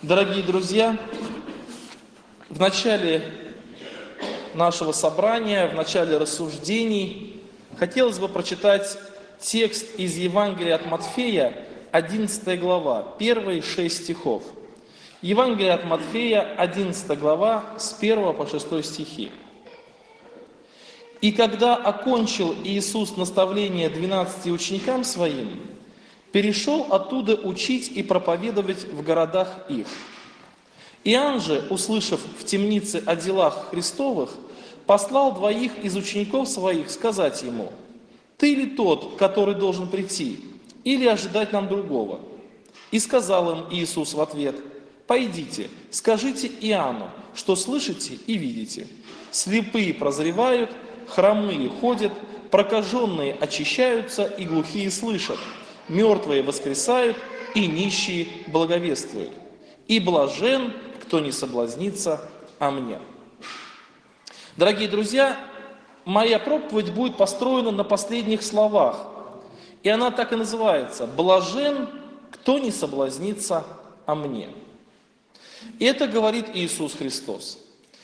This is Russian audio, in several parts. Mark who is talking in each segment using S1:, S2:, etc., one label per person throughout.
S1: Дорогие друзья, в начале нашего собрания, в начале рассуждений хотелось бы прочитать текст из Евангелия от Матфея, 11 глава, первые 6 стихов. Евангелие от Матфея, 11 глава, с 1 по 6 стихи. «И когда окончил Иисус наставление 12 ученикам Своим, перешел оттуда учить и проповедовать в городах их. Иоанн же, услышав в темнице о делах Христовых, послал двоих из учеников своих сказать ему: «Ты ли тот, который должен прийти, или ожидать нам другого?» И сказал им Иисус в ответ: «Пойдите, скажите Иоанну, что слышите и видите. Слепые прозревают, хромые ходят, прокаженные очищаются и глухие слышат, мертвые воскресают и нищие благовествуют. И блажен, кто не соблазнится о мне». Дорогие друзья, моя проповедь будет построена на последних словах. И она так и называется: «Блажен, кто не соблазнится о мне». И это говорит Иисус Христос.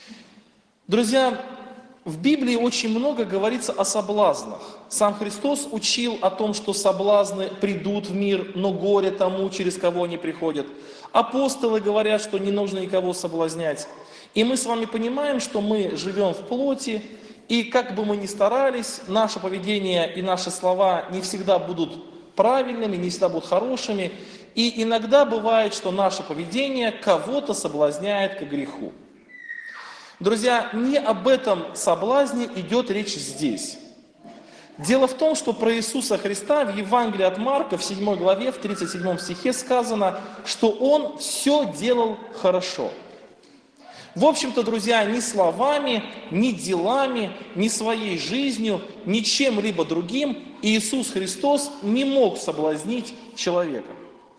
S1: Друзья, в Библии очень много говорится о соблазнах. Сам Христос учил о том, что соблазны придут в мир, но горе тому, через кого они приходят. Апостолы говорят, что не нужно никого соблазнять. И мы с вами понимаем, что мы живем в плоти, и как бы мы ни старались, наше поведение и наши слова не всегда будут правильными, не всегда будут хорошими. И иногда бывает, что наше поведение кого-то соблазняет к греху. Друзья, не об этом соблазне идет речь здесь. Дело в том, что про Иисуса Христа в Евангелии от Марка в 7 главе, в 37 стихе сказано, что Он все делал хорошо. В общем-то, друзья, ни словами, ни делами, ни своей жизнью, ни чем-либо другим Иисус Христос не мог соблазнить человека.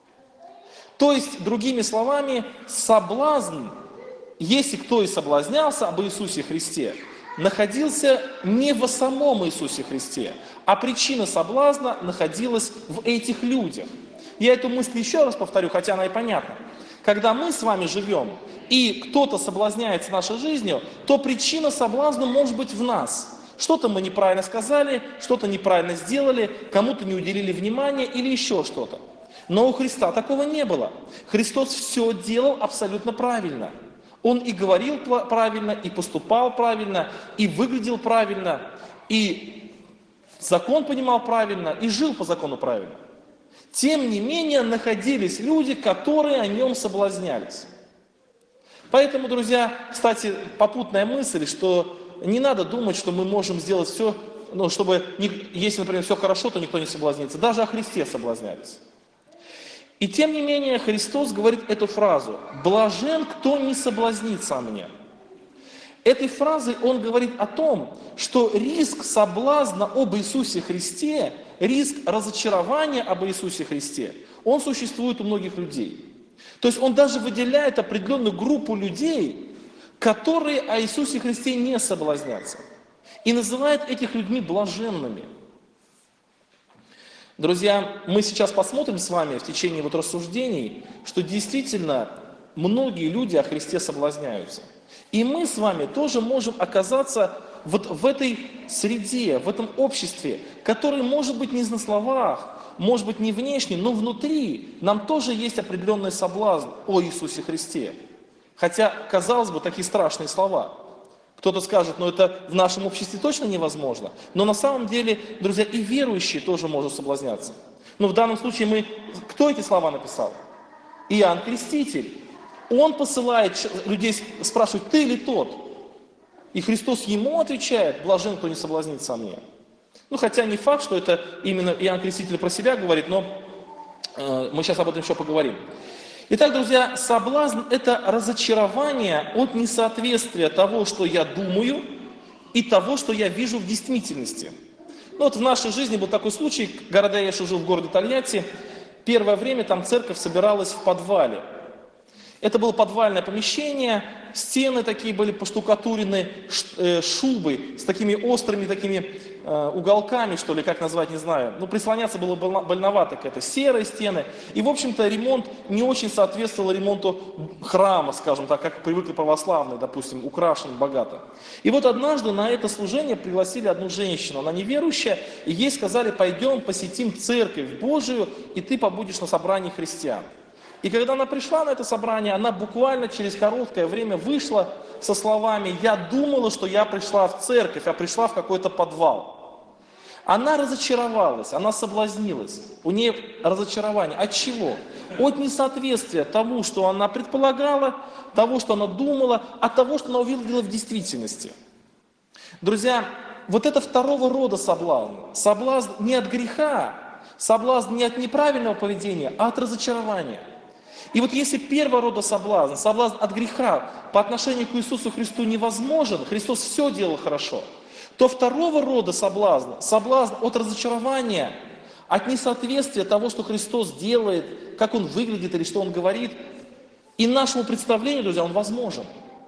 S1: То есть, другими словами, соблазн, если кто и соблазнялся об Иисусе Христе, находился не во самом Иисусе Христе, а причина соблазна находилась в этих людях. Я эту мысль еще раз повторю, хотя она и понятна. Когда мы с вами живем, и кто-то соблазняется нашей жизнью, то причина соблазна может быть в нас. Что-то мы неправильно сказали, что-то неправильно сделали, кому-то не уделили внимания или еще что-то. Но у Христа такого не было. Христос все делал абсолютно правильно. Он и говорил правильно, и поступал правильно, и выглядел правильно, и закон понимал правильно, и жил по закону правильно. Тем не менее, находились люди, которые о нем соблазнялись. Поэтому, друзья, кстати, попутная мысль, что не надо думать, что мы можем сделать все, чтобы, если, например, все хорошо, то никто не соблазнится. Даже о Христе соблазнялись. И тем не менее Христос говорит эту фразу: «Блажен, кто не соблазнится о мне». Этой фразой Он говорит о том, что риск соблазна об Иисусе Христе, риск разочарования об Иисусе Христе, он существует у многих людей. То есть Он даже выделяет определенную группу людей, которые о Иисусе Христе не соблазнятся, и называет этих людьми блаженными. Друзья, мы сейчас посмотрим с вами в течение рассуждений, что действительно многие люди о Христе соблазняются. И мы с вами тоже можем оказаться в этой среде, в этом обществе, которое может быть не на словах, может быть не внешне, но внутри нам тоже есть определенный соблазн о Иисусе Христе. Хотя, казалось бы, такие страшные слова. Кто-то скажет, это в нашем обществе точно невозможно. Но на самом деле, друзья, и верующие тоже могут соблазняться. Но в данном случае кто эти слова написал? Иоанн Креститель. Он посылает людей, спрашивает: «Ты ли тот?» И Христос ему отвечает: «Блажен, кто не соблазнится о мне». Хотя не факт, что это именно Иоанн Креститель про себя говорит, но мы сейчас об этом еще поговорим. Итак, друзья, соблазн – это разочарование от несоответствия того, что я думаю, и того, что я вижу в действительности. В нашей жизни был такой случай, когда я еще жил в городе Тольятти, первое время там церковь собиралась в подвале. Это было подвальное помещение, стены такие были поштукатурены шубой с такими острыми такими уголками, что ли, как назвать, не знаю. Ну, прислоняться было больновато к этой. Серые стены. И, в общем-то, ремонт не очень соответствовал ремонту храма, скажем так, как привыкли православные, допустим, украшен богато. И вот однажды на это служение пригласили одну женщину, она неверующая, и ей сказали: пойдем посетим церковь Божию, и ты побудешь на собрании христиан. И когда она пришла на это собрание, она буквально через короткое время вышла со словами: я думала, что я пришла в церковь, а пришла в какой-то подвал. Она разочаровалась, она соблазнилась. У нее разочарование. От чего? От несоответствия тому, что она предполагала, того, что она думала, от того, что она увидела в действительности. Друзья, вот это второго рода соблазн. Соблазн не от греха, соблазн не от неправильного поведения, а от разочарования. И вот если первого рода соблазн, соблазн от греха по отношению к Иисусу Христу невозможен, Христос все делал хорошо, то второго рода соблазн, соблазн от разочарования, от несоответствия того, что Христос делает, как Он выглядит или что Он говорит, и нашему представлению, друзья, он возможен.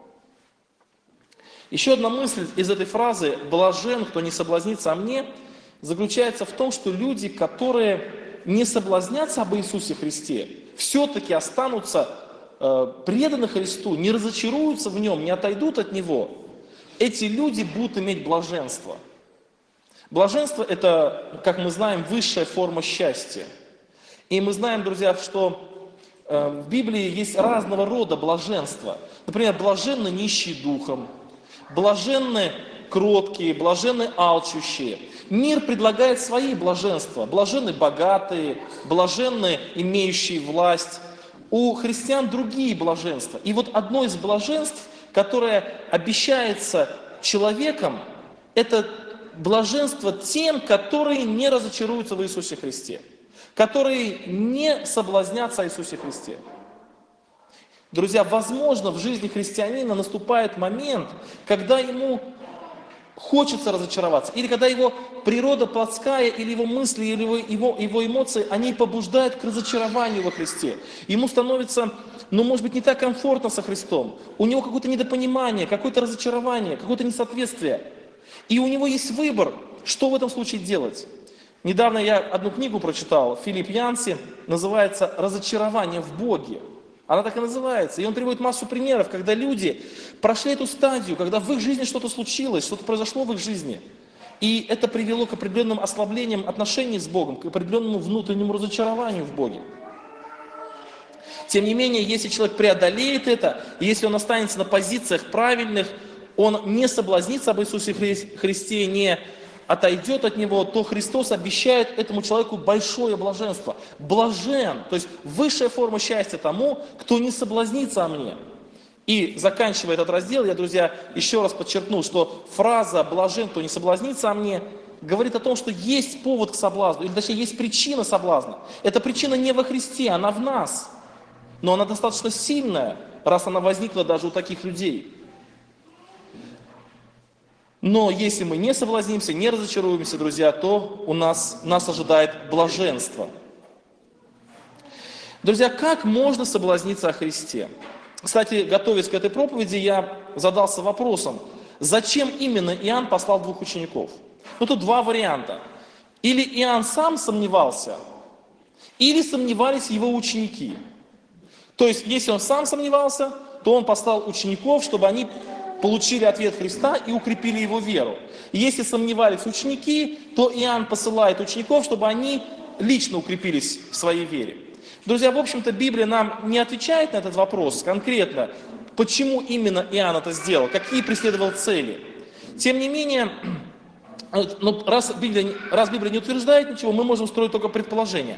S1: Еще одна мысль из этой фразы «блажен, кто не соблазнится о мне» заключается в том, что люди, которые не соблазнятся об Иисусе Христе, все-таки останутся преданы Христу, не разочаруются в Нем, не отойдут от Него, эти люди будут иметь блаженство. Блаженство – это, как мы знаем, высшая форма счастья. И мы знаем, друзья, что в Библии есть разного рода блаженство. Например, блаженны нищие духом, блаженны кроткие, блаженны алчущие. Мир предлагает свои блаженства. Блаженны богатые, блаженны имеющие власть. У христиан другие блаженства. И вот одно из блаженств, которое обещается человеком, это блаженство тем, которые не разочаруются в Иисусе Христе, которые не соблазнятся о Иисусе Христе. Друзья, возможно, в жизни христианина наступает момент, когда ему хочется разочароваться, или когда его природа плотская, или его мысли, или его эмоции, они побуждают к разочарованию во Христе. Ему становится, может быть, не так комфортно со Христом. У него какое-то недопонимание, какое-то разочарование, какое-то несоответствие. И у него есть выбор, что в этом случае делать. Недавно я одну книгу прочитал, Филипп Янси, называется «Разочарование в Боге». Она так и называется. И он приводит массу примеров, когда люди прошли эту стадию, когда в их жизни что-то случилось, что-то произошло в их жизни. И это привело к определенным ослаблениям отношений с Богом, к определенному внутреннему разочарованию в Боге. Тем не менее, если человек преодолеет это, и если он останется на позициях правильных, он не соблазнится об Иисусе Христе, не отойдет от Него, то Христос обещает этому человеку большое блаженство. Блажен, то есть высшая форма счастья тому, кто не соблазнится о мне. И заканчивая этот раздел, я, друзья, еще раз подчеркну, что фраза «блажен, кто не соблазнится о мне» говорит о том, что есть повод к соблазну, или точнее есть причина соблазна. Эта причина не во Христе, она в нас. Но она достаточно сильная, раз она возникла даже у таких людей. Но если мы не соблазнимся, не разочаруемся, друзья, то нас ожидает блаженство. Друзья, как можно соблазниться о Христе? Кстати, готовясь к этой проповеди, я задался вопросом, зачем именно Иоанн послал двух учеников? Тут два варианта. Или Иоанн сам сомневался, или сомневались его ученики. То есть, если он сам сомневался, то он послал учеников, чтобы они получили ответ Христа и укрепили его веру. И если сомневались ученики, то Иоанн посылает учеников, чтобы они лично укрепились в своей вере. Друзья, в общем-то, Библия нам не отвечает на этот вопрос конкретно, почему именно Иоанн это сделал, какие преследовал цели. Тем не менее, раз Библия не утверждает ничего, мы можем строить только предположения.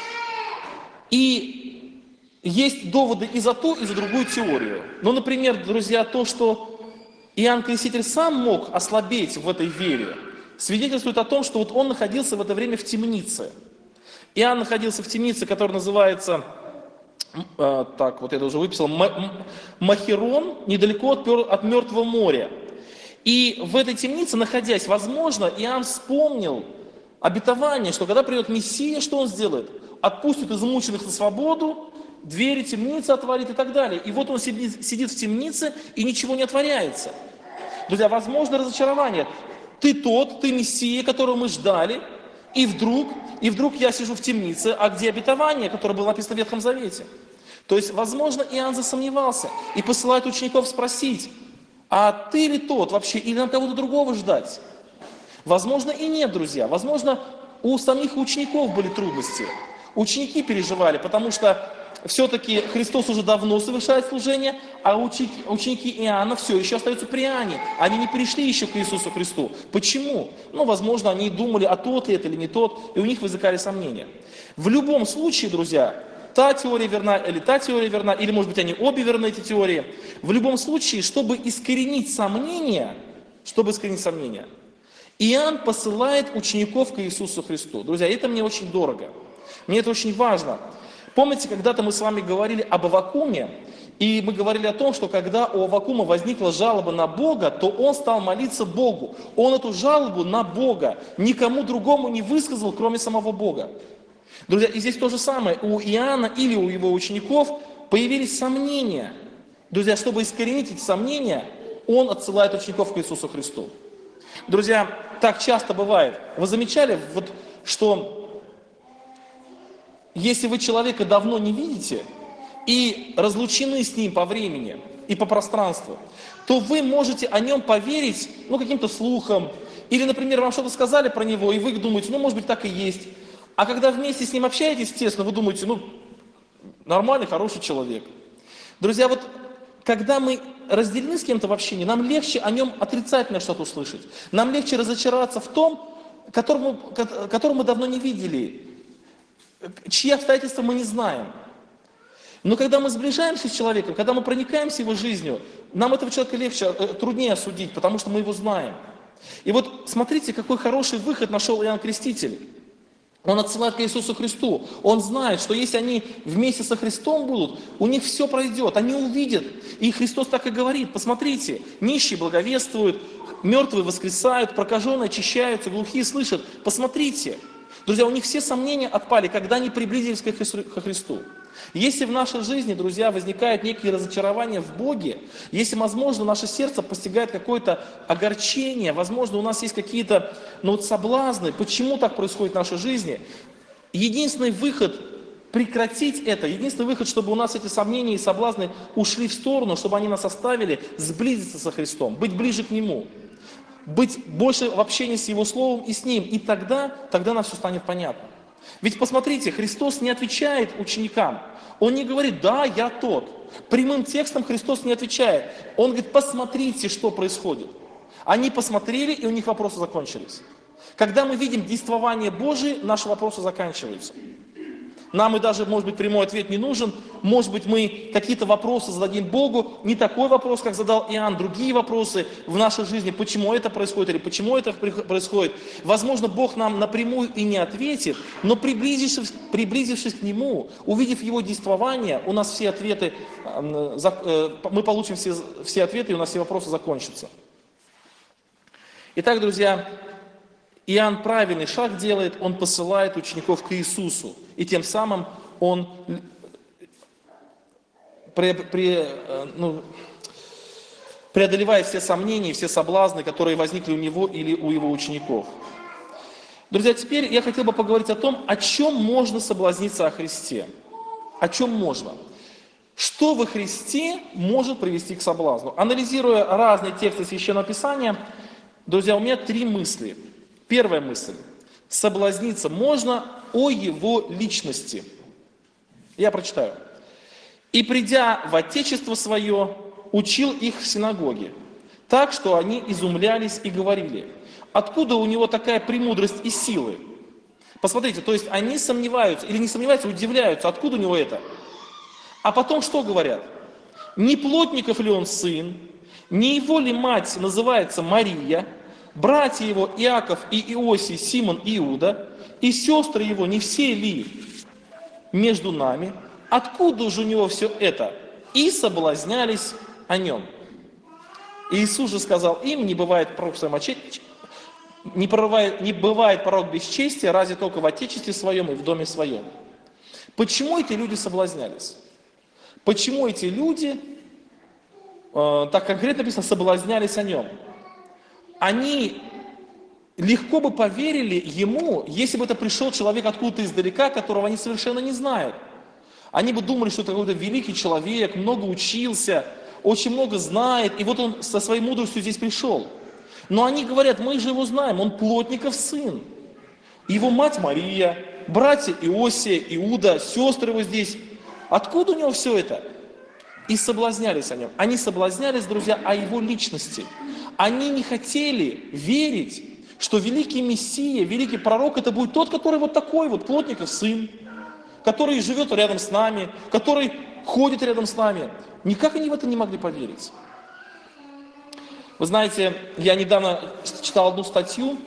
S1: И есть доводы и за ту, и за другую теорию. Например, друзья, то, что Иоанн Креститель сам мог ослабеть в этой вере, свидетельствует о том, что вот он находился в это время в темнице. Иоанн находился в темнице, которая называется, так, вот я это уже выписал, Махерон, недалеко от Мертвого моря. И в этой темнице, находясь, возможно, Иоанн вспомнил обетование, что когда придет Мессия, что он сделает? Отпустит измученных на свободу, двери темницы отворит и так далее. И вот он сидит в темнице, и ничего не отворяется. Друзья, возможно разочарование. Ты тот, ты Мессия, которого мы ждали, и вдруг я сижу в темнице, а где обетование, которое было написано в Ветхом Завете? То есть, возможно, Иоанн засомневался и посылает учеников спросить, а ты ли тот вообще, или нам кого-то другого ждать? Возможно, и нет, друзья. Возможно, у самих учеников были трудности. Ученики переживали, потому что все-таки Христос уже давно совершает служение, а ученики Иоанна все еще остаются при Иоанне. Они не перешли еще к Иисусу Христу. Почему? Ну, возможно, они думали, а тот ли это или не тот, и у них возникали сомнения. В любом случае, друзья, та теория верна или та теория верна, или, может быть, они обе верны, эти теории. В любом случае, чтобы искоренить сомнения, Иоанн посылает учеников к Иисусу Христу. Друзья, это мне очень дорого. Мне это очень важно. Помните, когда-то мы с вами говорили об Аввакуме, и мы говорили о том, что когда у Аввакума возникла жалоба на Бога, то он стал молиться Богу. Он эту жалобу на Бога никому другому не высказал, кроме самого Бога. Друзья, и здесь то же самое. У Иоанна или у его учеников появились сомнения. Друзья, чтобы искоренить эти сомнения, он отсылает учеников к Иисусу Христу. Друзья, так часто бывает. Вы замечали, что если вы человека давно не видите и разлучены с ним по времени и по пространству, то вы можете о нем поверить, каким-то слухам, или, например, вам что-то сказали про него, и вы думаете, может быть, так и есть. А когда вместе с ним общаетесь, естественно, вы думаете, нормальный, хороший человек. Друзья, когда мы разделены с кем-то в общении, нам легче о нем отрицательно что-то услышать. Нам легче разочароваться в том, которого мы давно не видели, чьи обстоятельства мы не знаем. Но когда мы сближаемся с человеком, когда мы проникаемся его жизнью, нам этого человека труднее осудить, потому что мы его знаем. И смотрите, какой хороший выход нашел Иоанн Креститель. Он отсылает к Иисусу Христу. Он знает, что если они вместе со Христом будут, у них все пройдет, они увидят. И Христос так и говорит, посмотрите, нищие благовествуют, мертвые воскресают, прокаженные очищаются, глухие слышат. Посмотрите. Друзья, у них все сомнения отпали, когда они приблизились ко Христу. Если в нашей жизни, друзья, возникает некие разочарования в Боге, если, возможно, наше сердце постигает какое-то огорчение, возможно, у нас есть какие-то соблазны, почему так происходит в нашей жизни, единственный выход прекратить это, единственный выход, чтобы у нас эти сомнения и соблазны ушли в сторону, чтобы они нас оставили, сблизиться со Христом, быть ближе к Нему. Быть больше в общении с Его Словом и с Ним. И тогда нам все станет понятно. Ведь посмотрите, Христос не отвечает ученикам. Он не говорит, да, я тот. Прямым текстом Христос не отвечает. Он говорит, посмотрите, что происходит. Они посмотрели, и у них вопросы закончились. Когда мы видим действование Божие, наши вопросы заканчиваются. Нам и даже, может быть, прямой ответ не нужен. Может быть, мы какие-то вопросы зададим Богу. Не такой вопрос, как задал Иоанн, другие вопросы в нашей жизни. Почему это происходит или почему это происходит. Возможно, Бог нам напрямую и не ответит, но приблизившись к Нему, увидев Его действование, у нас все ответы, мы получим все ответы, и у нас все вопросы закончатся. Итак, друзья, Иоанн правильный шаг делает, он посылает учеников к Иисусу. И тем самым он преодолевает все сомнения, все соблазны, которые возникли у него или у его учеников. Друзья, теперь я хотел бы поговорить о том, о чем можно соблазниться о Христе. О чем можно. Что во Христе может привести к соблазну? Анализируя разные тексты Священного Писания, друзья, у меня 3 мысли. Первая мысль. Соблазниться можно о Его личности. Я прочитаю. «И, придя в Отечество Свое, учил их в синагоге, так, что они изумлялись и говорили, откуда у Него такая премудрость и силы?» Посмотрите, то есть они сомневаются, или не сомневаются, удивляются, откуда у Него это. А потом что говорят? Не плотников ли Он сын, не Его ли мать называется Мария, братья Его Иаков и Иосий, Симон и Иуда, и сестры Его не все ли между нами? Откуда же у Него все это? И соблазнялись о Нем. Иисус же сказал им, не бывает пророк бесчестия, разве только в Отечестве Своем и в доме Своем. Почему эти люди соблазнялись? почему эти люди, так конкретно написано, соблазнялись о нем. Они легко бы поверили ему, если бы это пришел человек откуда-то издалека, которого они совершенно не знают. Они бы думали, что это какой-то великий человек, много учился, очень много знает, и вот он со своей мудростью здесь пришел. Но они говорят, мы же его знаем, он плотников сын. Его мать Мария, братья Иосия, Иуда, сестры его здесь. Откуда у него все это? И соблазнялись о нем. Они соблазнялись, друзья, о его личности. Они не хотели верить, что великий Мессия, великий пророк, это будет тот, который вот такой вот, плотников сын, который живет рядом с нами, который ходит рядом с нами. Никак они в это не могли поверить. Вы знаете, я недавно читал одну статью,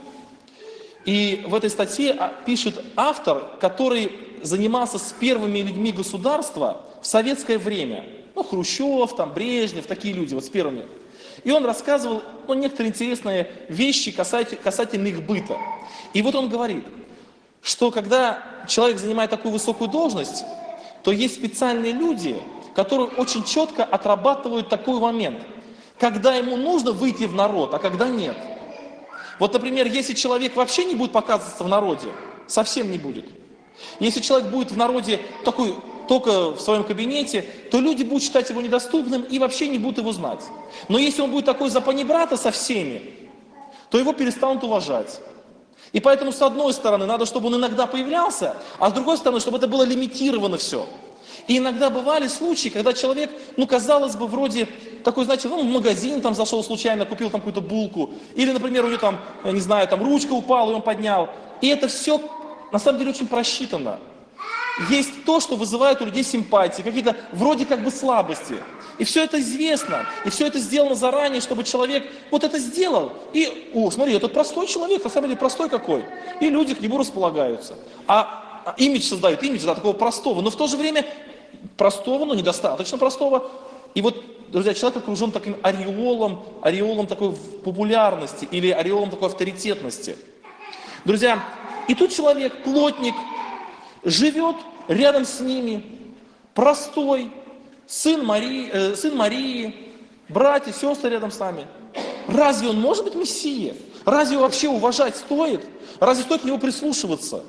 S1: и в этой статье пишет автор, который занимался с первыми людьми государства в советское время. Ну, Хрущев, там, Брежнев, такие люди, вот с первыми. И он рассказывал некоторые интересные вещи касательно их быта. И вот он говорит, что когда человек занимает такую высокую должность, то есть специальные люди, которые очень четко отрабатывают такой момент, когда ему нужно выйти в народ, а когда нет. Вот, например, если человек вообще не будет показываться в народе, совсем не будет. Если человек будет в народе такой, только в своем кабинете, то люди будут считать его недоступным и вообще не будут его знать. Но если он будет такой запанибрата со всеми, то его перестанут уважать. И поэтому, с одной стороны, надо, чтобы он иногда появлялся, а с другой стороны, чтобы это было лимитировано все. И иногда бывали случаи, когда человек, казалось бы, вроде такой, знаете, в магазин там зашел случайно, купил там какую-то булку, или, например, у него там, я не знаю, там ручка упала, и он поднял. И это все, на самом деле, очень просчитано. Есть то, что вызывает у людей симпатии, какие-то вроде как бы слабости. И все это известно, и все это сделано заранее, чтобы человек вот это сделал. И, смотри, этот простой человек, на самом деле простой какой. И люди к нему располагаются. А имидж создают, такого простого, но в то же время простого, но недостаточно простого. И вот, друзья, человек окружен таким ореолом такой популярности или ореолом такой авторитетности. Друзья, и тут человек, плотник, живет рядом с ними, простой, сын Марии, братья, сестры рядом с нами. Разве он может быть Мессией? Разве его вообще уважать стоит? Разве стоит к нему прислушиваться?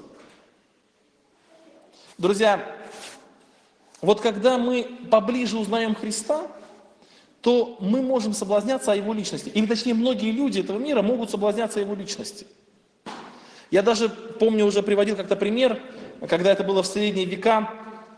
S1: Друзья, вот когда мы поближе узнаем Христа, то мы можем соблазняться о Его личности. Или точнее, многие люди этого мира могут соблазняться о Его личности. Я даже помню, уже приводил как-то пример, когда это было в средние века,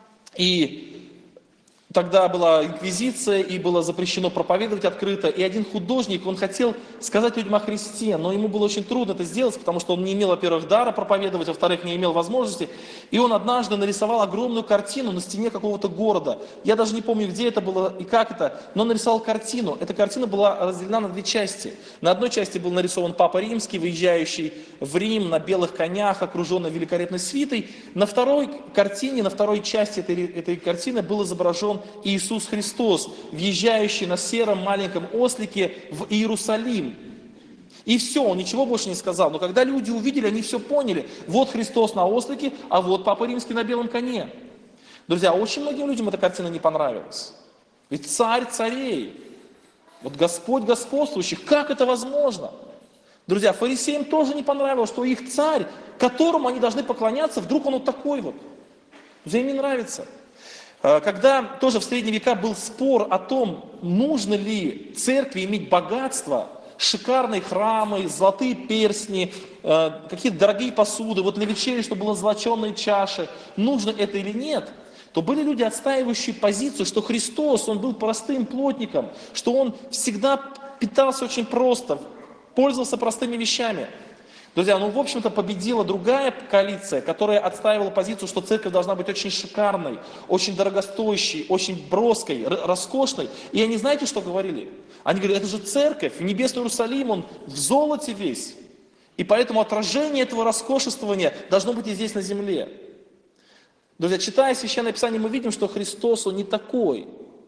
S1: и тогда была инквизиция, и было запрещено проповедовать открыто, и один художник, он хотел сказать людям о Христе, но ему было очень трудно это сделать, потому что он не имел, во-первых, дара проповедовать, во-вторых, не имел возможности, и он однажды нарисовал огромную картину на стене какого-то города. Я даже не помню, где это было и как это, но нарисовал картину. Эта картина была разделена на две части. На одной части был нарисован Папа Римский, выезжающий в Рим на белых конях, окруженный великолепной свитой. На второй картине, на второй части этой картины был изображен Иисус Христос, въезжающий на сером маленьком ослике в Иерусалим. И все, он ничего больше не сказал. Но когда люди увидели, они все поняли. Вот Христос на ослике, а вот Папа Римский на белом коне. Друзья, очень многим людям эта картина не понравилась. Ведь царь царей, вот Господь господствующих, как это возможно? Друзья, фарисеям тоже не понравилось, что их царь, которому они должны поклоняться, вдруг он вот такой вот. Друзья, им не нравится. Когда тоже в средние века был спор о том, нужно ли церкви иметь богатство, шикарные храмы, золотые перстни, какие-то дорогие посуды, вот на вечере, чтобы было золоченые чаши, нужно это или нет, то были люди, отстаивающие позицию, что Христос, Он был простым плотником, что Он всегда питался очень просто, пользовался простыми вещами. Друзья, в общем-то победила другая коалиция, которая отстаивала позицию, что церковь должна быть очень шикарной, очень дорогостоящей, очень броской, роскошной. И они знаете, что говорили? Они говорили, это же церковь, небесный Иерусалим, он в золоте весь. И поэтому отражение этого роскошествования должно быть и здесь на земле. Друзья, читая Священное Писание, мы видим, что Христос, Он не такой.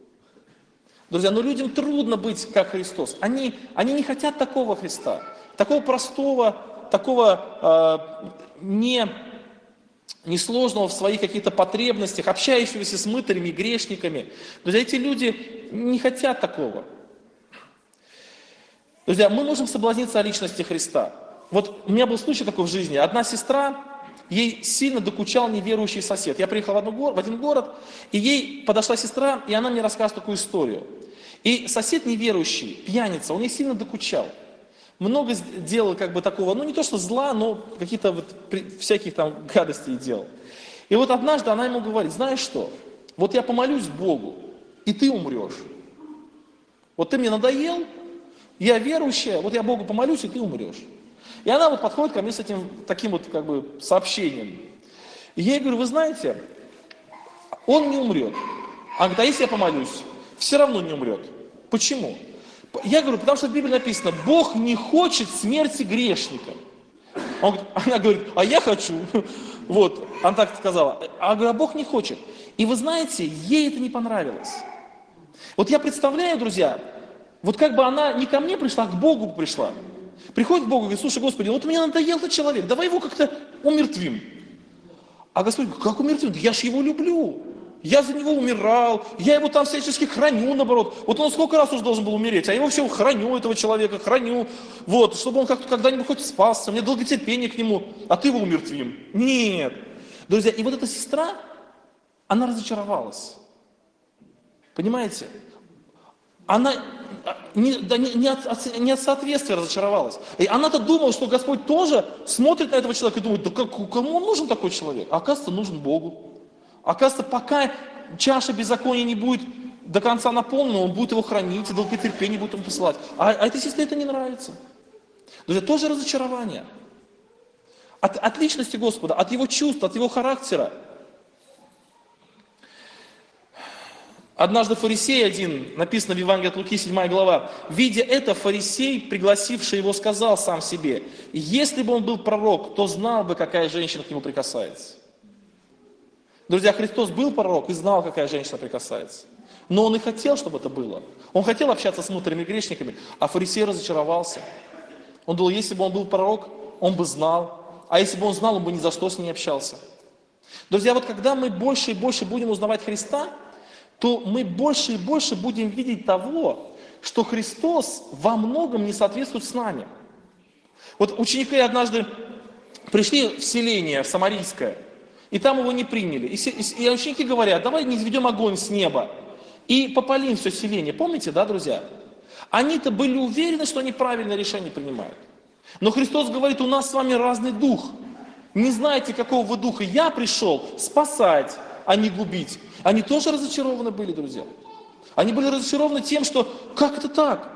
S1: Друзья, людям трудно быть как Христос. Они не хотят такого Христа, такого простого, такого несложного в своих каких-то потребностях, общающегося с мытарями и грешниками. Друзья, эти люди не хотят такого. Друзья, мы можем соблазниться о личности Христа. Вот у меня был случай такой в жизни. Одна сестра, ей сильно докучал неверующий сосед. Я приехал в один город, и ей подошла сестра, и она мне рассказывает такую историю. И сосед неверующий, пьяница, он ей сильно докучал. Много делал как бы такого, ну не то что зла, но какие-то вот всяких там гадостей делал. И вот однажды она ему говорит: знаешь что, вот я помолюсь Богу, и ты умрешь. Вот ты мне надоел, я верующая, вот я Богу помолюсь, и ты умрешь. И она вот подходит ко мне с этим таким вот как бы сообщением. И я ей говорю: вы знаете, он не умрет. Она говорит: а если я помолюсь? Все равно не умрет. Почему? Я говорю: потому что в Библии написано: Бог не хочет смерти грешника. Она говорит: а я хочу. Вот, она так сказала. А говорю: а Бог не хочет. И вы знаете, ей это не понравилось. Вот я представляю, друзья, вот как бы она не ко мне пришла, а к Богу пришла. Приходит к Богу и говорит: слушай, Господи, вот мне надоел этот человек, давай его как-то умертвим. А Господь говорит: как умертвим? Я ж его люблю. Я за него умирал, я его там всячески храню, наоборот. Вот он сколько раз уже должен был умереть, а я его все храню, этого человека, храню. Вот, чтобы он как-то когда-нибудь хоть спасся, мне долготерпение к нему, а ты его умертвим. Нет. Друзья, и вот эта сестра, она разочаровалась. Понимаете? Она не от соответствия разочаровалась. И она-то думала, что Господь тоже смотрит на этого человека и думает: да кому он нужен такой человек? А оказывается, нужен Богу. Оказывается, пока чаша беззакония не будет до конца наполнена, он будет его хранить, и долготерпение будет ему посылать. А этой сестре это не нравится. Друзья, тоже разочарование. От личности Господа, от его чувств, от его характера. Однажды фарисей один, написано в Евангелии от Луки, 7 глава, видя это, фарисей, пригласивший его, сказал сам себе: если бы он был пророк, то знал бы, какая женщина к нему прикасается. Друзья, Христос был пророк и знал, какая женщина прикасается. Но он и хотел, чтобы это было. Он хотел общаться с мудрыми грешниками, а фарисей разочаровался. Он думал: если бы он был пророк, он бы знал. А если бы он знал, он бы ни за что с ней общался. Друзья, вот когда мы больше и больше будем узнавать Христа, то мы больше и больше будем видеть того, что Христос во многом не соответствует с нами. Вот ученики однажды пришли в селение, в Самарийское, и там его не приняли. И ученики говорят: давай не изведем огонь с неба и попалим все селение. Помните, да, друзья? Они-то были уверены, что они правильное решение принимают. Но Христос говорит: у нас с вами разный дух. Не знаете, какого вы духа. Я пришел спасать, а не губить. Они тоже разочарованы были, друзья. Они были разочарованы тем, что как это так?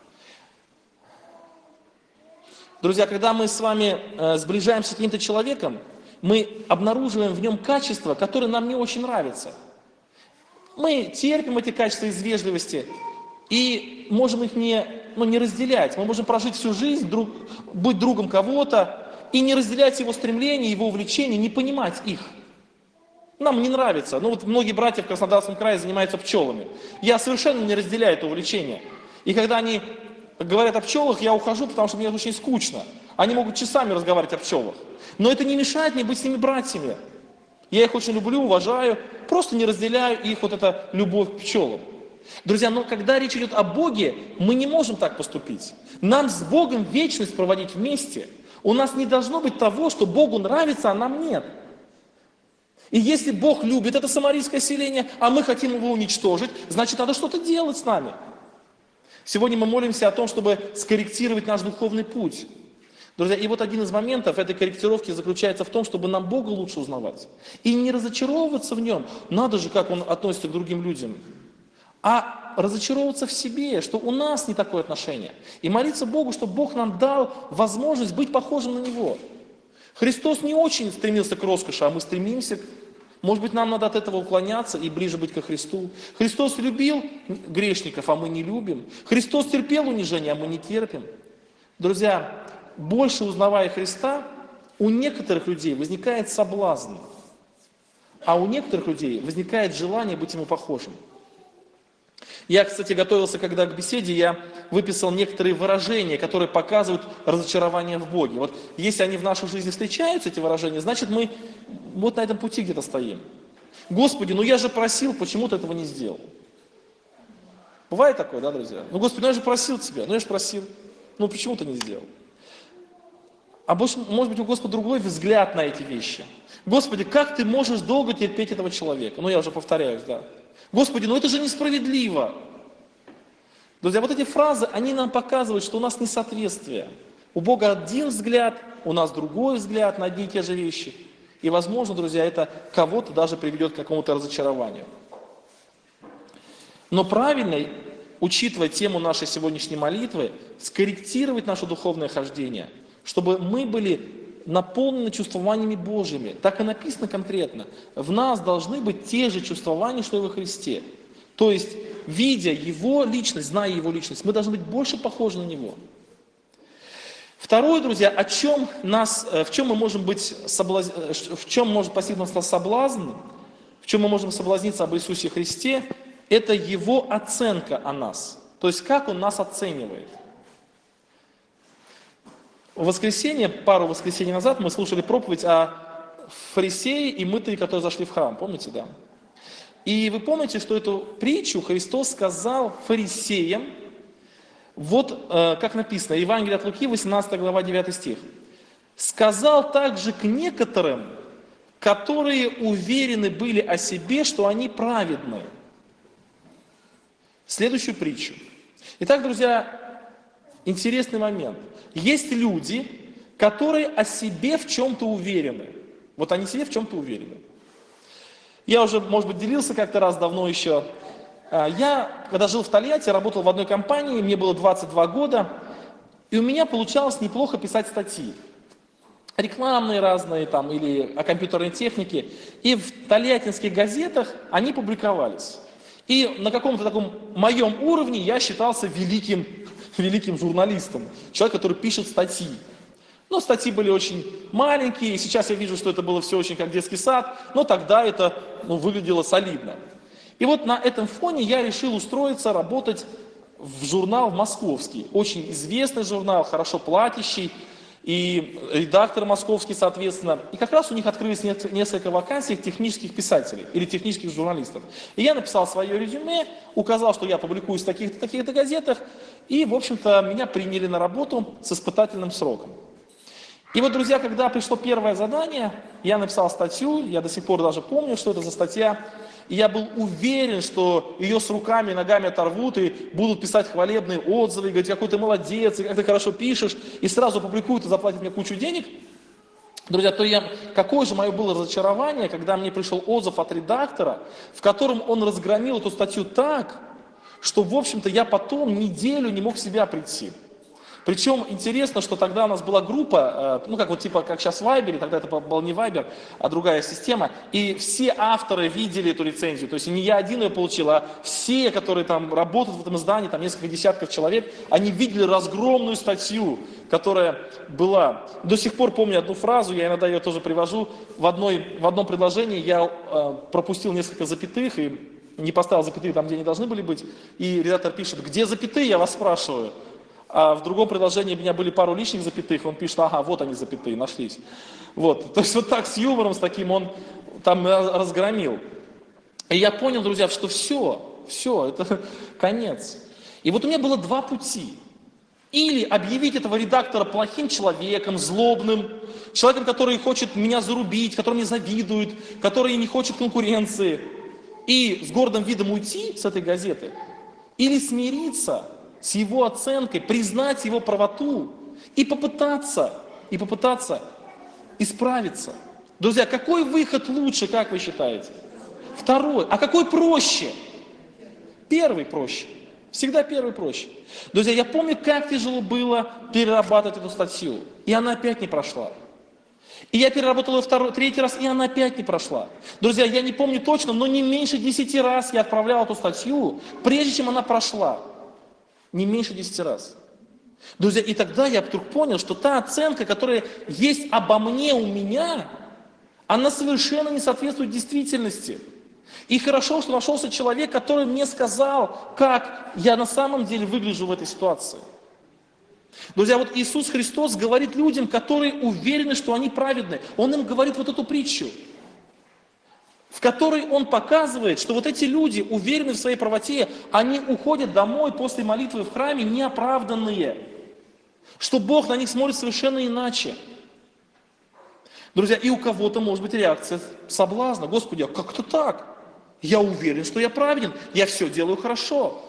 S1: Друзья, когда мы с вами сближаемся с каким-то человеком, мы обнаруживаем в нем качества, которые нам не очень нравятся. Мы терпим эти качества из вежливости и можем их не разделять. Мы можем прожить всю жизнь, быть другом кого-то и не разделять его стремления, его увлечения, не понимать их. Нам не нравится. Ну вот многие братья в Краснодарском крае занимаются пчелами. Я совершенно не разделяю это увлечение. И когда они говорят о пчелах, я ухожу, потому что мне очень скучно. Они могут часами разговаривать о пчелах. Но это не мешает мне быть с ними братьями. Я их очень люблю, уважаю, просто не разделяю их вот эта любовь к пчелам. Друзья, но когда речь идет о Боге, мы не можем так поступить. Нам с Богом вечность проводить вместе. У нас не должно быть того, что Богу нравится, а нам нет. И если Бог любит это самарийское селение, а мы хотим его уничтожить, значит, надо что-то делать с нами. Сегодня мы молимся о том, чтобы скорректировать наш духовный путь. Друзья, и вот один из моментов этой корректировки заключается в том, чтобы нам Бога лучше узнавать. И не разочаровываться в Нем, надо же, как Он относится к другим людям, а разочаровываться в себе, что у нас не такое отношение. И молиться Богу, чтобы Бог нам дал возможность быть похожим на Него. Христос не очень стремился к роскоши, а мы стремимся. Может быть, нам надо от этого уклоняться и ближе быть ко Христу. Христос любил грешников, а мы не любим. Христос терпел унижение, а мы не терпим. Друзья, больше узнавая Христа, у некоторых людей возникает соблазн, а у некоторых людей возникает желание быть Ему похожим. Я, кстати, готовился, когда к беседе, я выписал некоторые выражения, которые показывают разочарование в Боге. Вот если они в нашей жизни встречаются, эти выражения, значит, мы вот на этом пути где-то стоим. Господи, ну я же просил, почему ты этого не сделал? Бывает такое, да, друзья? Ну, Господи, ну я же просил тебя, ну я же просил. Ну почему ты не сделал? А может быть, у Господа другой взгляд на эти вещи. Господи, как ты можешь долго терпеть этого человека? Ну, я уже повторяюсь, да. Господи, ну это же несправедливо. Друзья, вот эти фразы, они нам показывают, что у нас несоответствие. У Бога один взгляд, у нас другой взгляд на одни и те же вещи. И, возможно, друзья, это кого-то даже приведет к какому-то разочарованию. Но правильно, учитывая тему нашей сегодняшней молитвы, скорректировать наше духовное хождение, чтобы мы были наполнены чувствованиями Божьими. Так и написано конкретно. В нас должны быть те же чувствования, что и во Христе. То есть, видя Его личность, зная Его личность, мы должны быть больше похожи на Него. Второе, друзья, в чем мы можем быть в чем может постигнуть нас соблазн, в чем мы можем соблазниться об Иисусе Христе, это Его оценка о нас. То есть, как Он нас оценивает. В воскресенье, пару воскресений назад, мы слушали проповедь о фарисее и мытаре, которые зашли в храм. Помните, да? И вы помните, что эту притчу Христос сказал фарисеям, вот как написано, Евангелие от Луки, 18 глава, 9 стих. «Сказал также к некоторым, которые уверены были о себе, что они праведны». Следующую притчу. Итак, друзья, интересный момент. Есть люди, которые о себе в чем-то уверены. Вот они себе в чем-то уверены. Я уже, может быть, делился как-то раз давно еще. Я, когда жил в Тольятти, работал в одной компании, мне было 22 года, и у меня получалось неплохо писать статьи. Рекламные разные там, или о компьютерной технике. И в тольяттинских газетах они публиковались. И на каком-то таком моем уровне я считался великим журналистом. Человек, который пишет статьи. Но статьи были очень маленькие, и сейчас я вижу, что это было все очень как детский сад, но тогда это выглядело солидно. И вот на этом фоне я решил устроиться, работать в журнал московский. Очень известный журнал, хорошо платящий, и редактор московский, соответственно. И как раз у них открылись несколько вакансий технических писателей или технических журналистов. И я написал свое резюме, указал, что я публикуюсь в таких-то газетах, и, в общем-то, меня приняли на работу с испытательным сроком. И вот, друзья, когда пришло первое задание, я написал статью, я до сих пор даже помню, что это за статья, и я был уверен, что ее с руками и ногами оторвут, и будут писать хвалебные отзывы, и говорить, какой ты молодец, и как ты хорошо пишешь, и сразу публикуют и заплатят мне кучу денег. Друзья, какое же мое было разочарование, когда мне пришел отзыв от редактора, в котором он разгромил эту статью так, что, в общем-то, я потом неделю не мог в себя прийти. Причем интересно, что тогда у нас была группа, как сейчас в Вайбере, тогда это был не Вайбер, а другая система, и все авторы видели эту рецензию, то есть не я один ее получил, а все, которые там работают в этом издании, там несколько десятков человек, они видели разгромную статью, которая была. До сих пор помню одну фразу, я иногда ее тоже привожу, в одном предложении я пропустил несколько запятых и не поставил запятые там, где они должны были быть, и редактор пишет, где запятые, я вас спрашиваю. А в другом предложении у меня были пару лишних запятых, он пишет, ага, вот они запятые, нашлись. Вот, то есть вот так с юмором, с таким он там разгромил. И я понял, друзья, что все, это конец. И вот у меня было два пути. Или объявить этого редактора плохим человеком, злобным, человеком, который хочет меня зарубить, который мне завидует, который не хочет конкуренции, и с гордым видом уйти с этой газеты, или смириться с его оценкой, признать его правоту и попытаться исправиться. Друзья, какой выход лучше, как вы считаете? Второй. А какой проще? Первый проще. Всегда первый проще. Друзья, я помню, как тяжело было перерабатывать эту статью. И она опять не прошла. И я переработал ее третий раз, и она опять не прошла. Друзья, я не помню точно, но не меньше 10 раз я отправлял эту статью, прежде чем она прошла. Не меньше 10 раз. Друзья, и тогда я вдруг понял, что та оценка, которая есть обо мне у меня, она совершенно не соответствует действительности. И хорошо, что нашелся человек, который мне сказал, как я на самом деле выгляжу в этой ситуации. Друзья, вот Иисус Христос говорит людям, которые уверены, что они праведны. Он им говорит вот эту притчу. в которой он показывает, что вот эти люди, уверенные в своей правоте, они уходят домой после молитвы в храме неоправданные, что Бог на них смотрит совершенно иначе. Друзья, и у кого-то может быть реакция соблазна. Господи, а как это так? Я уверен, что я праведен, я все делаю хорошо.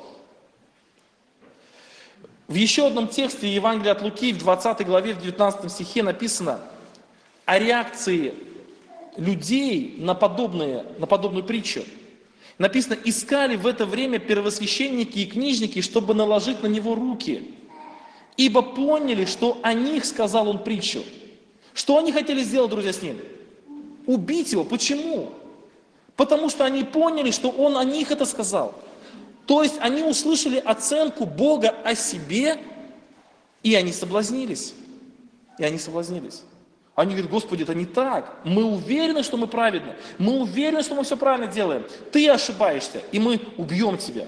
S1: В еще одном тексте Евангелия от Луки, в 20 главе, в 19 стихе написано о реакции людей на подобную притчу. Написано, искали в это время первосвященники и книжники, чтобы наложить на него руки, ибо поняли, что о них сказал он притчу. Что они хотели сделать, друзья, с ним? Убить его. Почему? Потому что они поняли, что он о них это сказал. То есть они услышали оценку Бога о себе, и они соблазнились. Они говорят, Господи, это не так. Мы уверены, что мы праведны. Мы уверены, что мы все правильно делаем. Ты ошибаешься, и мы убьем тебя.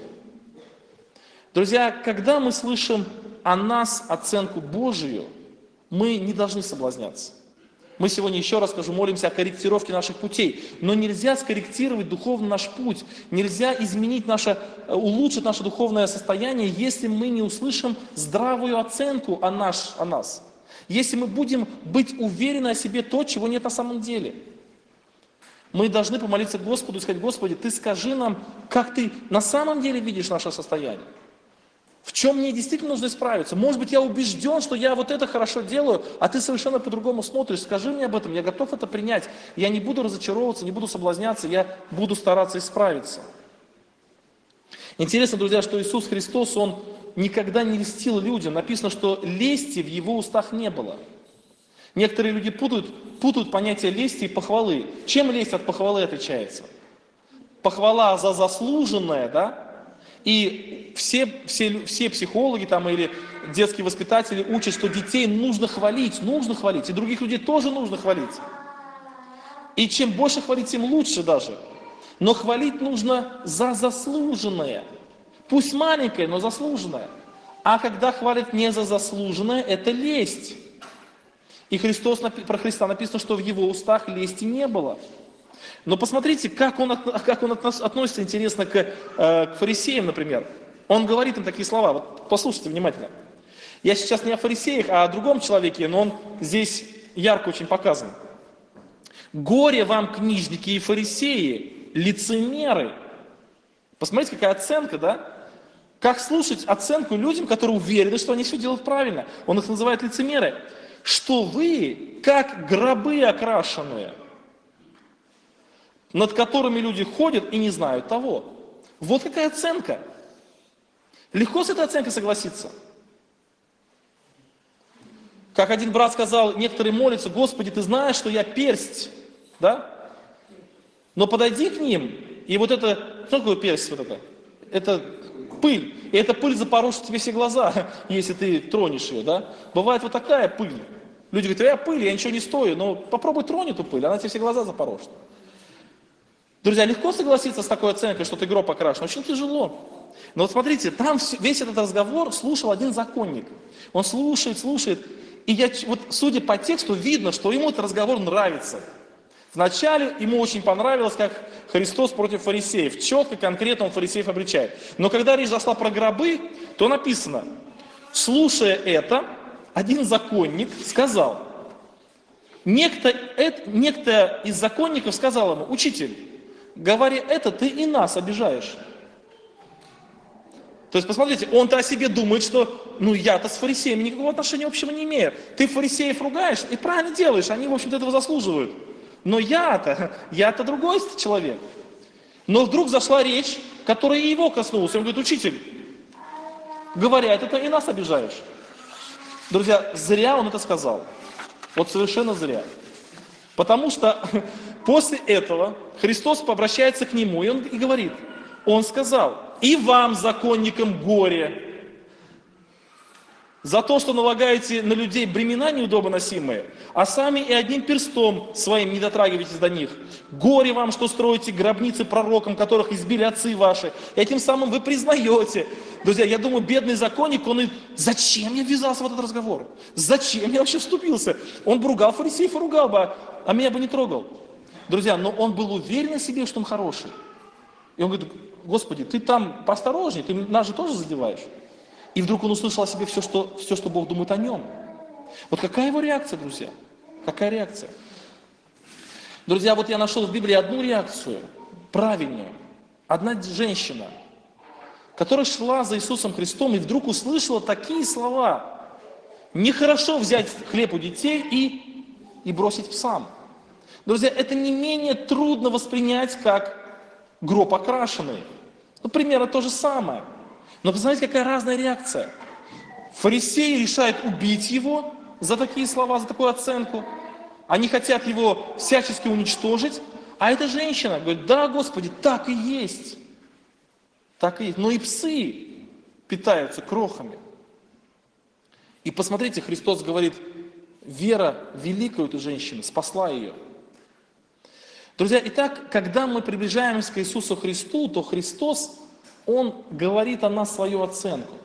S1: Друзья, когда мы слышим о нас оценку Божию, мы не должны соблазняться. Мы сегодня, еще раз скажу, молимся о корректировке наших путей. Но нельзя скорректировать духовно наш путь. Нельзя изменить улучшить наше духовное состояние, если мы не услышим здравую оценку о нас. Если мы будем быть уверены о себе то, чего нет на самом деле. Мы должны помолиться Господу и сказать, Господи, Ты скажи нам, как Ты на самом деле видишь наше состояние. В чем мне действительно нужно исправиться? Может быть, я убежден, что я вот это хорошо делаю, а Ты совершенно по-другому смотришь. Скажи мне об этом, я готов это принять. Я не буду разочаровываться, не буду соблазняться, я буду стараться исправиться. Интересно, друзья, что Иисус Христос, Он никогда не льстил людям. Написано, что лести в Его устах не было. Некоторые люди путают понятие лести и похвалы. Чем лесть от похвалы отличается? Похвала за заслуженное, да? И все психологи там, или детские воспитатели учат, что детей нужно хвалить, и других людей тоже нужно хвалить. И чем больше хвалить, тем лучше даже. Но хвалить нужно за заслуженное. Пусть маленькое, но заслуженное. А когда хвалят не за заслуженное, это лесть. И про Христа написано, что в Его устах лести не было. Но посмотрите, как он относится, интересно, к фарисеям, например. Он говорит им такие слова, вот послушайте внимательно. Я сейчас не о фарисеях, а о другом человеке, но он здесь ярко очень показан. «Горе вам, книжники и фарисеи, лицемеры». Посмотрите, какая оценка, да? Как слушать оценку людям, которые уверены, что они все делают правильно. Он их называет лицемеры. «Что вы, как гробы окрашенные, над которыми люди ходят и не знают того». Вот какая оценка. Легко с этой оценкой согласиться. Как один брат сказал, некоторые молятся, Господи, Ты знаешь, что я персть, да? Но подойди к ним, и вот это, что такое персть вот это? Это пыль. И эта пыль запорошит тебе все глаза, если ты тронешь ее, да? Бывает вот такая пыль. Люди говорят, я пыль, я ничего не стою, но попробуй тронь эту пыль, она тебе все глаза запорошит. Друзья, легко согласиться с такой оценкой, что ты гроб окрашен? Очень тяжело. Но вот смотрите, там весь этот разговор слушал один законник. Он слушает. И судя по тексту, видно, что ему этот разговор нравится. Вначале ему очень понравилось, как Христос против фарисеев. Четко, конкретно он фарисеев обличает. Но когда речь зашла про гробы, то написано, слушая это, один законник сказал, некто из законников сказал ему, учитель, говоря это, ты и нас обижаешь. То есть, посмотрите, он-то о себе думает, что, я-то с фарисеями никакого отношения общего не имею. Ты фарисеев ругаешь и правильно делаешь, они, в общем-то, этого заслуживают. Но я-то другой человек. Но вдруг зашла речь, которая и его коснулась. Он говорит, учитель, говоря это, ты и нас обижаешь. Друзья, зря он это сказал. Вот совершенно зря. Потому что после этого Христос обращается к нему и говорит, он сказал, и вам, законникам, горе за то, что налагаете на людей бремена неудобоносимые, а сами и одним перстом своим не дотрагиваетесь до них. Горе вам, что строите гробницы пророкам, которых избили отцы ваши. Этим самым вы признаете. Друзья, я думаю, бедный законник, зачем я ввязался в этот разговор? Зачем я вообще вступился? Он бы ругал фарисеев и ругал бы, а меня бы не трогал. Друзья, но он был уверен в себе, что он хороший. И он говорит: Господи, ты там поосторожнее, ты нас же тоже задеваешь. И вдруг он услышал о себе все, что Бог думает о нем. Вот какая его реакция, друзья? Какая реакция? Друзья, вот я нашел в Библии одну реакцию, правильную. Одна женщина, которая шла за Иисусом Христом и вдруг услышала такие слова: нехорошо взять хлеб у детей и бросить псам. Друзья, это не менее трудно воспринять, как гроб окрашенный. Ну, примерно то же самое. Но посмотрите, какая разная реакция. Фарисеи решают убить его за такие слова, за такую оценку. Они хотят его всячески уничтожить. А эта женщина говорит: да, Господи, так и есть. Так и есть. Но и псы питаются крохами. И посмотрите, Христос говорит: вера великая у этой женщины спасла ее. Друзья, итак, когда мы приближаемся к Иисусу Христу, то Христос, Он говорит о нас свою оценку.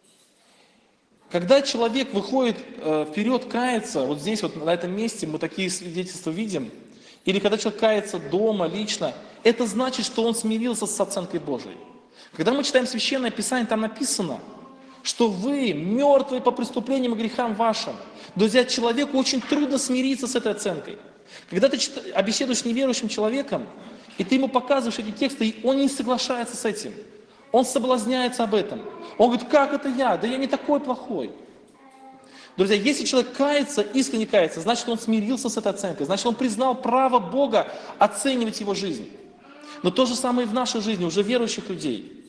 S1: Когда человек выходит вперед каяться, вот здесь, вот на этом месте мы такие свидетельства видим, или когда человек кается дома, лично, это значит, что он смирился с оценкой Божией. Когда мы читаем Священное Писание, там написано, что вы мертвые по преступлениям и грехам вашим. Друзья, человеку очень трудно смириться с этой оценкой. Когда ты беседуешь с неверующим человеком, и ты ему показываешь эти тексты, и он не соглашается с этим. Он соблазняется об этом. Он говорит: как это я? Да я не такой плохой. Друзья, если человек кается, искренне кается, значит, он смирился с этой оценкой, значит, он признал право Бога оценивать его жизнь. Но то же самое и в нашей жизни, уже верующих людей.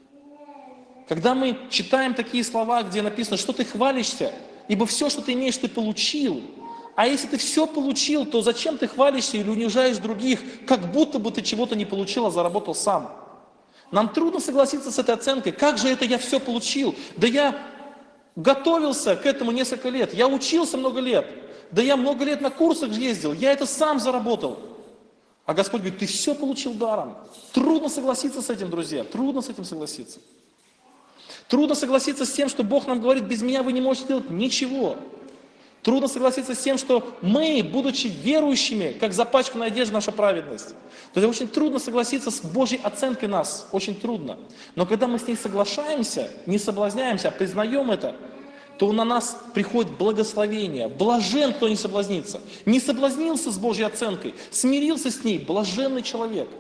S1: Когда мы читаем такие слова, где написано, что ты хвалишься, ибо все, что ты имеешь, ты получил. А если ты все получил, то зачем ты хвалишься или унижаешь других, как будто бы ты чего-то не получил, а заработал сам? Нам трудно согласиться с этой оценкой. Как же это я все получил? Да я готовился к этому несколько лет, я учился много лет, да я много лет на курсах ездил, я это сам заработал. А Господь говорит: ты все получил даром. Трудно согласиться с этим, друзья, трудно с этим согласиться. Трудно согласиться с тем, что Бог нам говорит: без меня вы не можете делать ничего. Трудно согласиться с тем, что мы, будучи верующими, как запачканная одежда, наша праведность. То есть очень трудно согласиться с Божьей оценкой нас, очень трудно. Но когда мы с ней соглашаемся, не соблазняемся, а признаем это, то на нас приходит благословение. Блажен, кто не соблазнится. Не соблазнился с Божьей оценкой, смирился с ней, блаженный человек.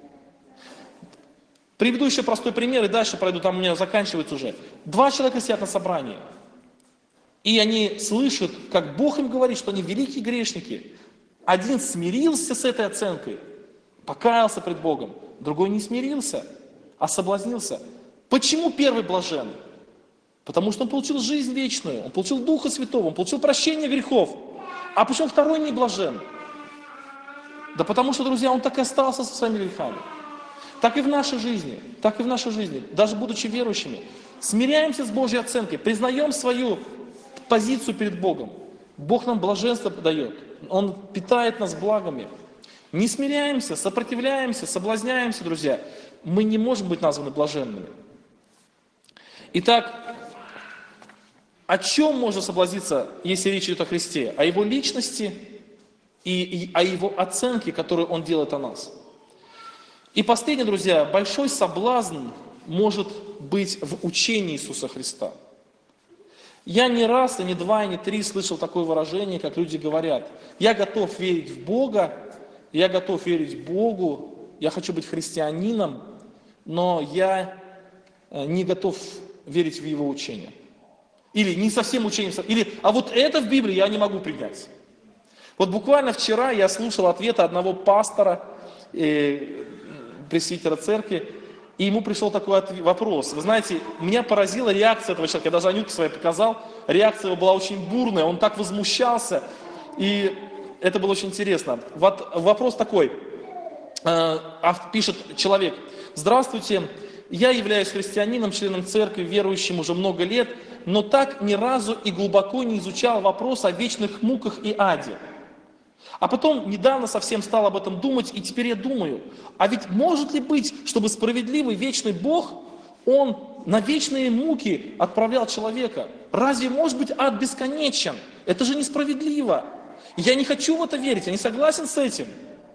S1: Приведу еще простой пример, и дальше пройду, там у меня заканчивается уже. 2 человека сидят на собрании. И они слышат, как Бог им говорит, что они великие грешники. Один смирился с этой оценкой, покаялся пред Богом. Другой не смирился, а соблазнился. Почему первый блажен? Потому что он получил жизнь вечную, он получил Духа Святого, он получил прощение грехов. А почему второй не блажен? Да потому что, друзья, он так и остался со своими грехами. Так и в нашей жизни, даже будучи верующими. Смиряемся с Божьей оценкой, признаем свою позицию перед Богом. Бог нам блаженство дает, Он питает нас благами. Не смиряемся, сопротивляемся, соблазняемся, друзья. Мы не можем быть названы блаженными. Итак, о чем можно соблазниться, если речь идет о Христе? О Его личности и о Его оценке, которую Он делает о нас. И последнее, друзья, большой соблазн может быть в учении Иисуса Христа. Я не раз, и не два, и не три слышал такое выражение, как люди говорят: я готов верить в Бога, я готов верить Богу, я хочу быть христианином, но я не готов верить в Его учение. Или не совсем учение, или а вот это в Библии я не могу принять. Вот буквально вчера я слушал ответы одного пастора, пресвитера церкви, и ему пришел такой вопрос. Вы знаете, меня поразила реакция этого человека. Я даже Анютке своей показал. Реакция его была очень бурная. Он так возмущался. И это было очень интересно. Вот вопрос такой. Пишет человек: здравствуйте, я являюсь христианином, членом церкви, верующим уже много лет, но так ни разу и глубоко не изучал вопрос о вечных муках и аде. А потом недавно совсем стал об этом думать, и теперь я думаю, а ведь может ли быть, чтобы справедливый вечный Бог, Он на вечные муки отправлял человека? Разве может быть ад бесконечен? Это же несправедливо. Я не хочу в это верить, я не согласен с этим.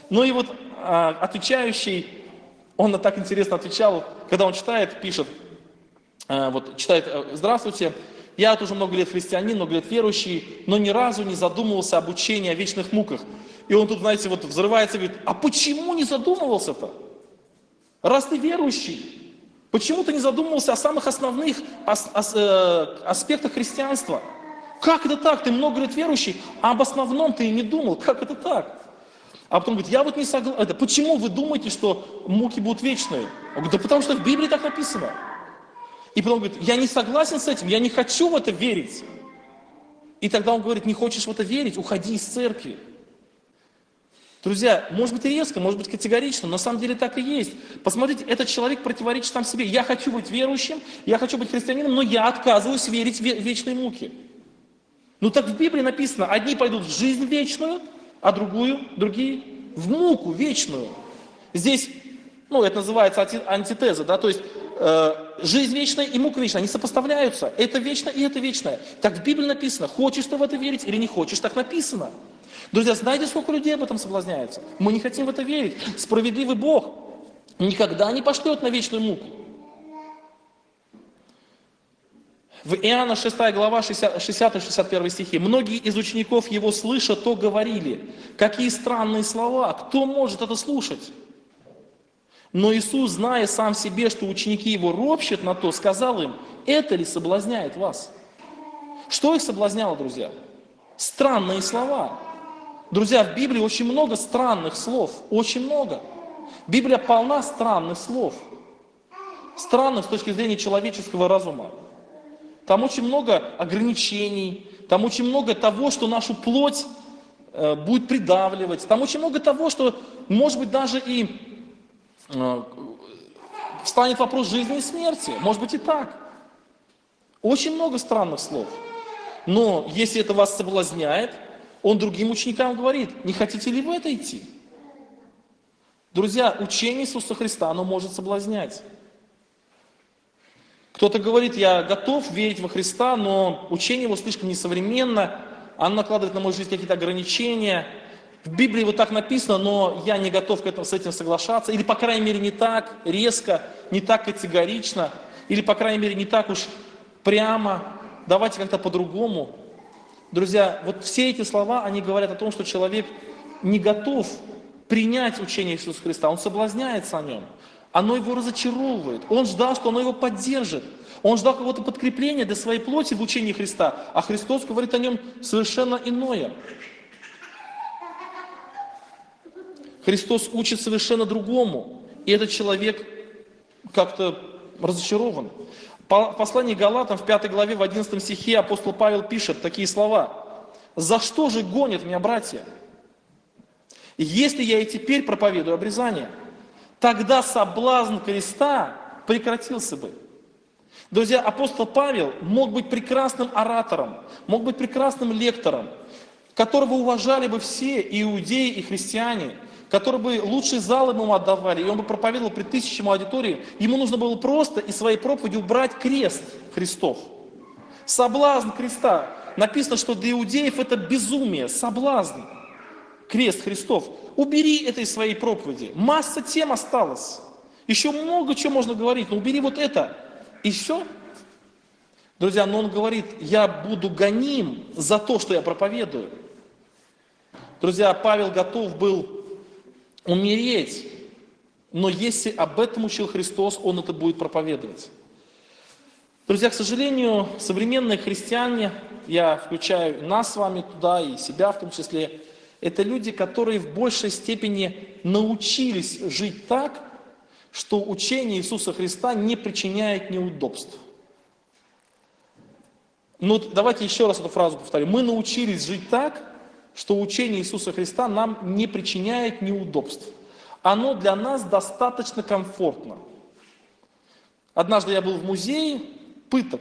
S1: Ну и вот отвечающий, он так интересно отвечал, когда он читает, пишет, читает: «Здравствуйте, я вот уже много лет христианин, много лет верующий, но ни разу не задумывался об учении о вечных муках». И он тут, знаете, вот взрывается и говорит: а почему не задумывался-то? Раз ты верующий, почему ты не задумывался о самых основных аспектах христианства? Как это так? Ты много лет верующий, а об основном ты и не думал. Как это так? А потом говорит: я вот не согласен. Почему вы думаете, что муки будут вечные? Он говорит: да потому что в Библии так написано. И потом говорит: я не согласен с этим, я не хочу в это верить. И тогда он говорит: не хочешь в это верить, уходи из церкви. Друзья, может быть резко, может быть категорично, но на самом деле так и есть. Посмотрите, этот человек противоречит сам себе. Я хочу быть верующим, я хочу быть христианином, но я отказываюсь верить в вечные муки. Ну так в Библии написано: одни пойдут в жизнь вечную, а другие в муку вечную. Здесь, это называется антитеза, да, то есть жизнь вечная и мука вечная, они сопоставляются. Это вечное и это вечное. Так в Библии написано: хочешь ты в это верить или не хочешь, так написано. Друзья, знаете, сколько людей об этом соблазняются? Мы не хотим в это верить. Справедливый Бог никогда не пошлет на вечную муку. В Иоанна 6 глава 60-61 стихи. Многие из учеников его, слыша, то говорили: какие странные слова, кто может это слушать? Но Иисус, зная сам себе, что ученики его ропщут на то, сказал им: это ли соблазняет вас? Что их соблазняло, друзья? Странные слова. Друзья, в Библии очень много странных слов, очень много. Библия полна странных слов. Странных с точки зрения человеческого разума. Там очень много ограничений, там очень много того, что нашу плоть будет придавливать. Там очень много того, что, может быть, даже и встанет вопрос жизни и смерти. Может быть и так. Очень много странных слов. Но если это вас соблазняет, он другим ученикам говорит: не хотите ли вы это идти? Друзья, учение Иисуса Христа, оно может соблазнять. Кто-то говорит: я готов верить во Христа, но учение его слишком несовременно, оно накладывает на мою жизнь какие-то ограничения. В Библии вот так написано, но я не готов с этим соглашаться. Или, по крайней мере, не так резко, не так категорично. Или, по крайней мере, не так уж прямо. Давайте как-то по-другому. Друзья, вот все эти слова, они говорят о том, что человек не готов принять учение Иисуса Христа. Он соблазняется о нем. Оно его разочаровывает. Он ждал, что оно его поддержит. Он ждал какого-то подкрепления для своей плоти в учении Христа. А Христос говорит о нем совершенно иное. Христос учит совершенно другому. И этот человек как-то разочарован. В послании Галатам в 5 главе в 11 стихе апостол Павел пишет такие слова: «За что же гонят меня братья? Если я и теперь проповедую обрезание, тогда соблазн креста прекратился бы». Друзья, апостол Павел мог быть прекрасным оратором, мог быть прекрасным лектором, которого уважали бы все иудеи и христиане, которые бы лучшие залы ему отдавали, и он бы проповедовал при тысячам аудитории. Ему нужно было просто из своей проповеди убрать крест Христов. Соблазн креста. Написано, что для иудеев это безумие, соблазн. Крест Христов. Убери это из своей проповеди. Масса тем осталось. Еще много чего можно говорить, но убери вот это. И все. Друзья, но он говорит: я буду гоним за то, что я проповедую. Друзья, Павел готов был умереть, но если об этом учил Христос, он это будет проповедовать. Друзья, к сожалению, современные христиане, я включаю нас с вами туда и себя в том числе, это люди, которые в большей степени научились жить так, что учение Иисуса Христа не причиняет неудобств. Ну, давайте еще раз эту фразу повторю. Мы научились жить так, что учение Иисуса Христа нам не причиняет неудобств. Оно для нас достаточно комфортно. Однажды я был в музее пыток.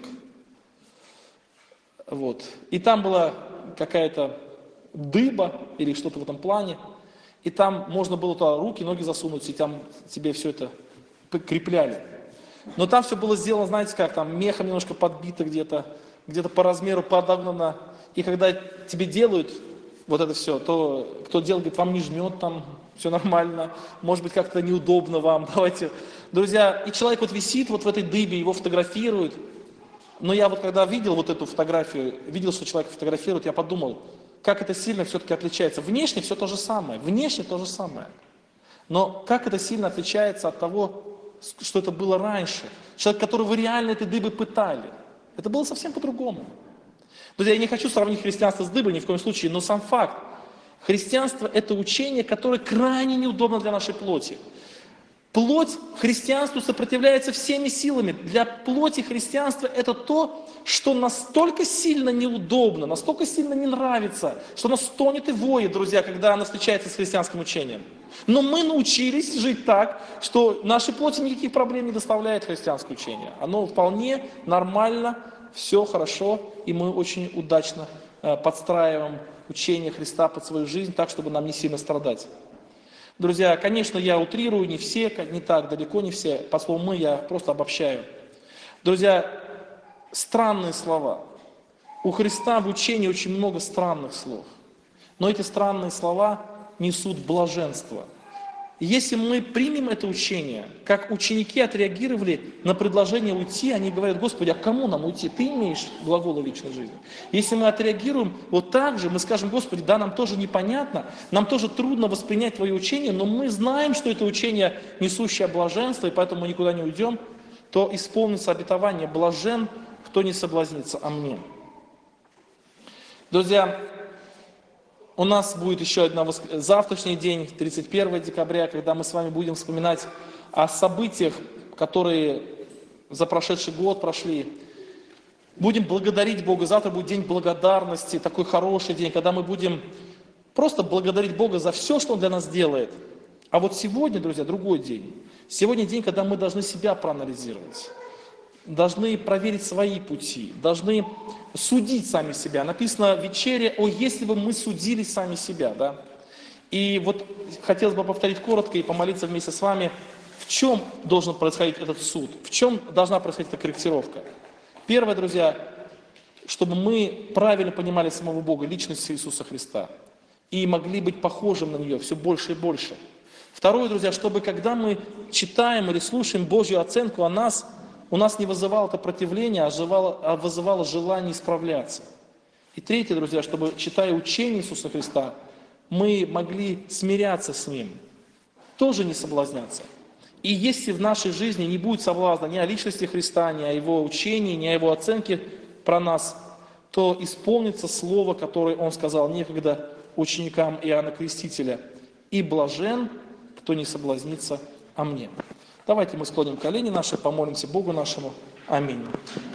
S1: И там была какая-то дыба или что-то в этом плане. И там можно было туда руки, ноги засунуть, и там тебе все это прикрепляли. Но там все было сделано, знаете как, там мехом немножко подбито где-то по размеру подогнано. И когда тебе делают вот это все, то кто делает, говорит: вам не жмет там, все нормально, может быть, как-то неудобно вам, давайте. Друзья, и человек вот висит вот в этой дыбе, его фотографируют. Но я вот когда видел вот эту фотографию, видел, что человек фотографирует, я подумал, как это сильно все-таки отличается. Внешне все то же самое, внешне то же самое. Но как это сильно отличается от того, что это было раньше. Человек, которого реально этой дыбой пытали. Это было совсем по-другому. Друзья, я не хочу сравнить христианство с дыбой ни в коем случае, но сам факт. Христианство – это учение, которое крайне неудобно для нашей плоти. Плоть христианству сопротивляется всеми силами. Для плоти христианства это то, что настолько сильно неудобно, настолько сильно не нравится, что оно стонет и воет, друзья, когда оно встречается с христианским учением. Но мы научились жить так, что нашей плоти никаких проблем не доставляет христианское учение. Оно вполне нормально, все хорошо, и мы очень удачно подстраиваем учение Христа под свою жизнь так, чтобы нам не сильно страдать. Друзья, конечно, я утрирую, не все, не так, далеко не все. По слову «мы» я просто обобщаю. Друзья, странные слова. У Христа в учении очень много странных слов. Но эти странные слова несут блаженство. И если мы примем это учение, как ученики отреагировали на предложение уйти, они говорят: Господи, а кому нам уйти? Ты имеешь глаголы вечной жизни. Если мы отреагируем вот так же, мы скажем: Господи, да, нам тоже непонятно, нам тоже трудно воспринять Твое учение, но мы знаем, что это учение, несущее блаженство, и поэтому мы никуда не уйдем, то исполнится обетование: блажен, кто не соблазнится о мне. Друзья, у нас будет еще завтрашний день, 31 декабря, когда мы с вами будем вспоминать о событиях, которые за прошедший год прошли. Будем благодарить Бога. Завтра будет день благодарности, такой хороший день, когда мы будем просто благодарить Бога за все, что Он для нас делает. А вот сегодня, друзья, другой день. Сегодня день, когда мы должны себя проанализировать. Должны проверить свои пути, должны судить сами себя. Написано в вечере: «О, если бы мы судили сами себя». Да? И вот хотелось бы повторить коротко и помолиться вместе с вами, в чем должен происходить этот суд, в чем должна происходить эта корректировка. Первое, друзья, чтобы мы правильно понимали самого Бога, личность Иисуса Христа, и могли быть похожим на нее все больше и больше. Второе, друзья, чтобы когда мы читаем или слушаем Божью оценку о нас, у нас не вызывало это противление, а вызывало желание исправляться. И третье, друзья, чтобы, читая учение Иисуса Христа, мы могли смиряться с Ним, тоже не соблазняться. И если в нашей жизни не будет соблазна ни о личности Христа, ни о Его учении, ни о Его оценке про нас, то исполнится слово, которое Он сказал некогда ученикам Иоанна Крестителя: «И блажен, кто не соблазнится о мне». Давайте мы склоним колени наши, помолимся Богу нашему. Аминь.